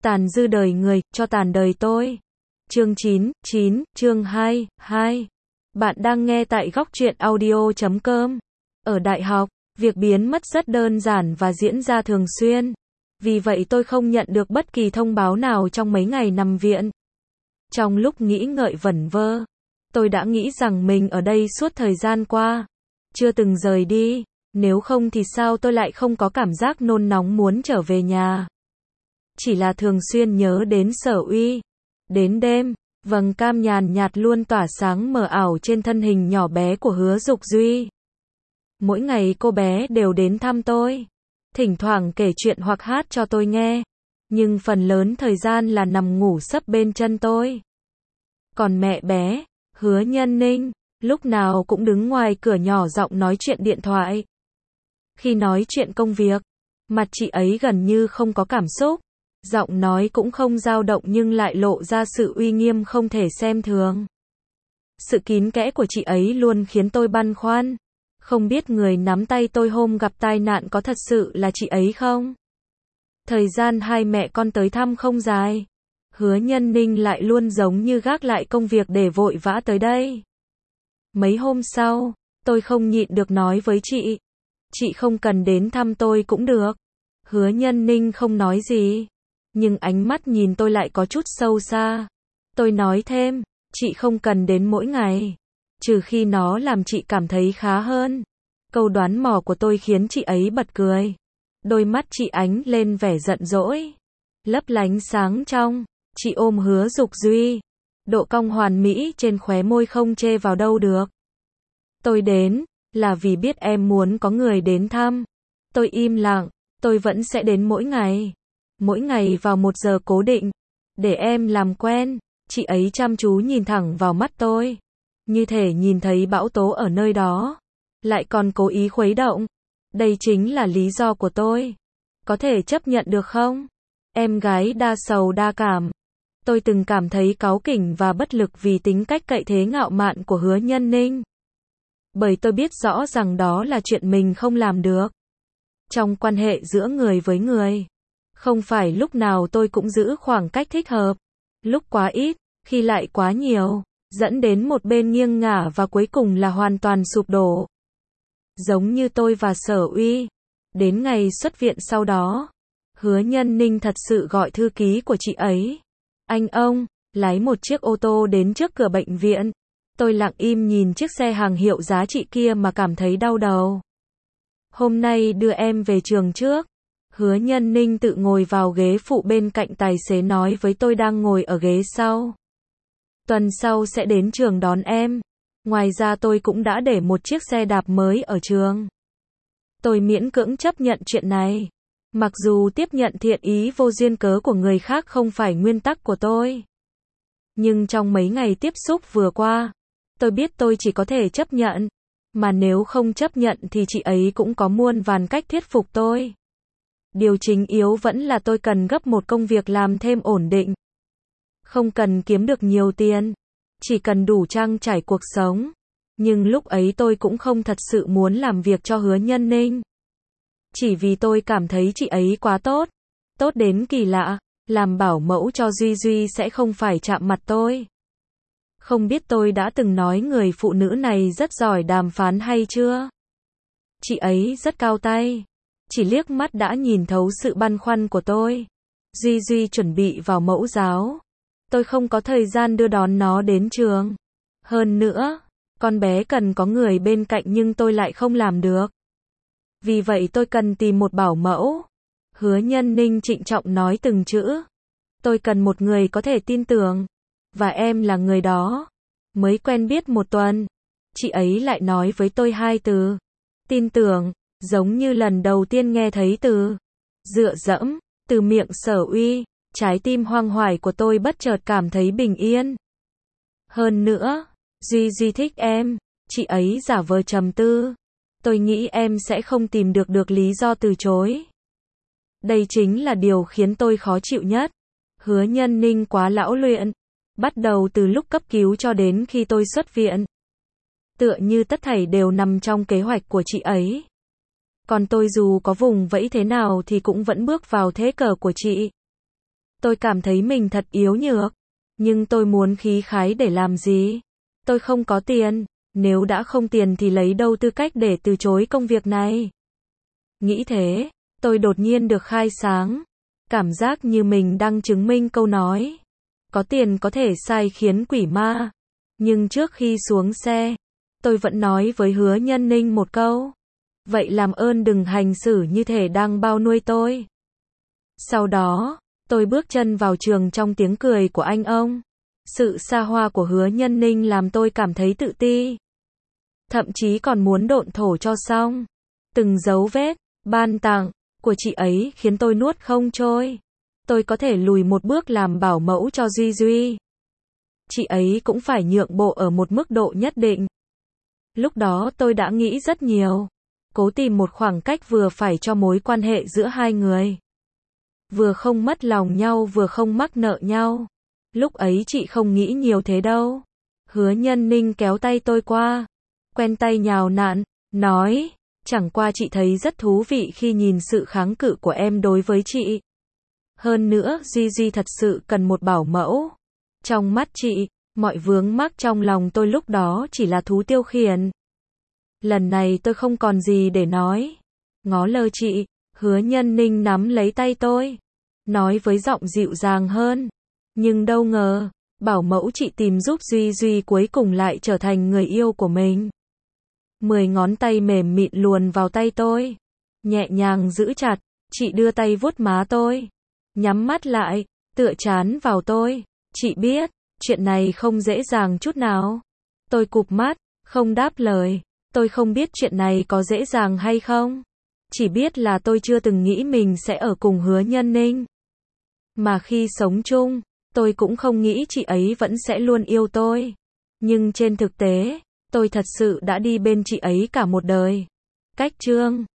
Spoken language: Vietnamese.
Tàn dư đời người, cho tàn đời tôi. Chương 9, chương 2. Bạn đang nghe tại góc truyện audio.com. Ở đại học, việc biến mất rất đơn giản và diễn ra thường xuyên. Vì vậy tôi không nhận được bất kỳ thông báo nào trong mấy ngày nằm viện. Trong lúc nghĩ ngợi vẩn vơ, tôi đã nghĩ rằng mình ở đây suốt thời gian qua, chưa từng rời đi, nếu không thì sao tôi lại không có cảm giác nôn nóng muốn trở về nhà. Chỉ là thường xuyên nhớ đến Sở Uy. Đến đêm, vầng cam nhàn nhạt luôn tỏa sáng mờ ảo trên thân hình nhỏ bé của Hứa Dục Duy. Mỗi ngày cô bé đều đến thăm tôi, thỉnh thoảng kể chuyện hoặc hát cho tôi nghe, nhưng phần lớn thời gian là nằm ngủ sấp bên chân tôi. Còn mẹ bé, Hứa Nhân Ninh, lúc nào cũng đứng ngoài cửa nhỏ giọng nói chuyện điện thoại. Khi nói chuyện công việc, mặt chị ấy gần như không có cảm xúc, giọng nói cũng không dao động nhưng lại lộ ra sự uy nghiêm không thể xem thường. Sự kín kẽ của chị ấy luôn khiến tôi băn khoăn. Không biết người nắm tay tôi hôm gặp tai nạn có thật sự là chị ấy không? Thời gian hai mẹ con tới thăm không dài. Hứa Nhân Ninh lại luôn giống như gác lại công việc để vội vã tới đây. Mấy hôm sau, tôi không nhịn được nói với chị. Chị không cần đến thăm tôi cũng được. Hứa Nhân Ninh không nói gì, nhưng ánh mắt nhìn tôi lại có chút sâu xa. Tôi nói thêm, chị không cần đến mỗi ngày, trừ khi nó làm chị cảm thấy khá hơn. Câu đoán mò của tôi khiến chị ấy bật cười. Đôi mắt chị ánh lên vẻ giận dỗi, lấp lánh sáng trong. Chị ôm Hứa Dục Duy, độ cong hoàn mỹ trên khóe môi không chê vào đâu được. Tôi đến, là vì biết em muốn có người đến thăm. Tôi im lặng, tôi vẫn sẽ đến mỗi ngày. Mỗi ngày vào một giờ cố định, để em làm quen. Chị ấy chăm chú nhìn thẳng vào mắt tôi, như thể nhìn thấy bão tố ở nơi đó, lại còn cố ý khuấy động. Đây chính là lý do của tôi. Có thể chấp nhận được không? Em gái đa sầu đa cảm. Tôi từng cảm thấy cáu kỉnh và bất lực vì tính cách cậy thế ngạo mạn của Hứa Nhân Ninh. Bởi tôi biết rõ rằng đó là chuyện mình không làm được. Trong quan hệ giữa người với người, không phải lúc nào tôi cũng giữ khoảng cách thích hợp. Lúc quá ít, khi lại quá nhiều, dẫn đến một bên nghiêng ngả và cuối cùng là hoàn toàn sụp đổ. Giống như tôi và Sở Uy. Đến ngày xuất viện sau đó, Hứa Nhân Ninh thật sự gọi thư ký của chị ấy. Anh ông, lái một chiếc ô tô đến trước cửa bệnh viện. Tôi lặng im nhìn chiếc xe hàng hiệu giá trị kia mà cảm thấy đau đầu. Hôm nay đưa em về trường trước. Hứa Nhân Ninh tự ngồi vào ghế phụ bên cạnh tài xế nói với tôi đang ngồi ở ghế sau. Tuần sau sẽ đến trường đón em. Ngoài ra tôi cũng đã để một chiếc xe đạp mới ở trường. Tôi miễn cưỡng chấp nhận chuyện này. Mặc dù tiếp nhận thiện ý vô duyên cớ của người khác không phải nguyên tắc của tôi. Nhưng trong mấy ngày tiếp xúc vừa qua, tôi biết tôi chỉ có thể chấp nhận. Mà nếu không chấp nhận thì chị ấy cũng có muôn vàn cách thuyết phục tôi. Điều chính yếu vẫn là tôi cần gấp một công việc làm thêm ổn định. Không cần kiếm được nhiều tiền, chỉ cần đủ trang trải cuộc sống. Nhưng lúc ấy tôi cũng không thật sự muốn làm việc cho Hứa Nhân Ninh. Chỉ vì tôi cảm thấy chị ấy quá tốt. Tốt đến kỳ lạ, làm bảo mẫu cho Duy Duy sẽ không phải chạm mặt tôi. Không biết tôi đã từng nói người phụ nữ này rất giỏi đàm phán hay chưa? Chị ấy rất cao tay. Chỉ liếc mắt đã nhìn thấu sự băn khoăn của tôi. Duy Duy chuẩn bị vào mẫu giáo. Tôi không có thời gian đưa đón nó đến trường. Hơn nữa, con bé cần có người bên cạnh nhưng tôi lại không làm được. Vì vậy tôi cần tìm một bảo mẫu. Hứa Nhân Ninh trịnh trọng nói từng chữ. Tôi cần một người có thể tin tưởng. Và em là người đó. Mới quen biết một tuần, chị ấy lại nói với tôi hai từ. Tin tưởng, giống như lần đầu tiên nghe thấy từ dựa dẫm, từ miệng Sở Uy. Trái tim hoang hoài của tôi bất chợt cảm thấy bình yên. Hơn nữa, Duy Duy thích em, chị ấy giả vờ trầm tư. Tôi nghĩ em sẽ không tìm được lý do từ chối. Đây chính là điều khiến tôi khó chịu nhất. Hứa Nhân Ninh quá lão luyện. Bắt đầu từ lúc cấp cứu cho đến khi tôi xuất viện. Tựa như tất thảy đều nằm trong kế hoạch của chị ấy. Còn tôi dù có vùng vẫy thế nào thì cũng vẫn bước vào thế cờ của chị. Tôi cảm thấy mình thật yếu nhược. Nhưng tôi muốn khí khái để làm gì? Tôi không có tiền. Nếu đã không tiền thì lấy đâu tư cách để từ chối công việc này? Nghĩ thế, tôi đột nhiên được khai sáng. Cảm giác như mình đang chứng minh câu nói. Có tiền có thể sai khiến quỷ ma. Nhưng trước khi xuống xe, tôi vẫn nói với Hứa Nhân Ninh một câu. Vậy làm ơn đừng hành xử như thể đang bao nuôi tôi. Sau đó, tôi bước chân vào trường trong tiếng cười của anh ông. Sự xa hoa của Hứa Nhân Ninh làm tôi cảm thấy tự ti. Thậm chí còn muốn độn thổ cho xong. Từng dấu vết, ban tặng của chị ấy khiến tôi nuốt không trôi. Tôi có thể lùi một bước làm bảo mẫu cho Duy Duy. Chị ấy cũng phải nhượng bộ ở một mức độ nhất định. Lúc đó tôi đã nghĩ rất nhiều. Cố tìm một khoảng cách vừa phải cho mối quan hệ giữa hai người. Vừa không mất lòng nhau vừa không mắc nợ nhau. Lúc ấy chị không nghĩ nhiều thế đâu. Hứa Nhân Ninh kéo tay tôi qua. Quen tay nhào nặn, nói. Chẳng qua chị thấy rất thú vị khi nhìn sự kháng cự của em đối với chị. Hơn nữa, Duy Duy thật sự cần một bảo mẫu. Trong mắt chị, mọi vướng mắc trong lòng tôi lúc đó chỉ là thú tiêu khiển. Lần này tôi không còn gì để nói. Ngó lơ chị, Hứa Nhân Ninh nắm lấy tay tôi. Nói với giọng dịu dàng hơn. Nhưng đâu ngờ, bảo mẫu chị tìm giúp Duy Duy cuối cùng lại trở thành người yêu của mình. 10 ngón tay mềm mịn luồn vào tay tôi. Nhẹ nhàng giữ chặt, chị đưa tay vuốt má tôi. Nhắm mắt lại, tựa trán vào tôi. Chị biết, chuyện này không dễ dàng chút nào. Tôi cụp mắt, không đáp lời. Tôi không biết chuyện này có dễ dàng hay không. Chỉ biết là tôi chưa từng nghĩ mình sẽ ở cùng Hứa Nhân Ninh. Mà khi sống chung, tôi cũng không nghĩ chị ấy vẫn sẽ luôn yêu tôi. Nhưng trên thực tế, tôi thật sự đã đi bên chị ấy cả một đời. Cách chương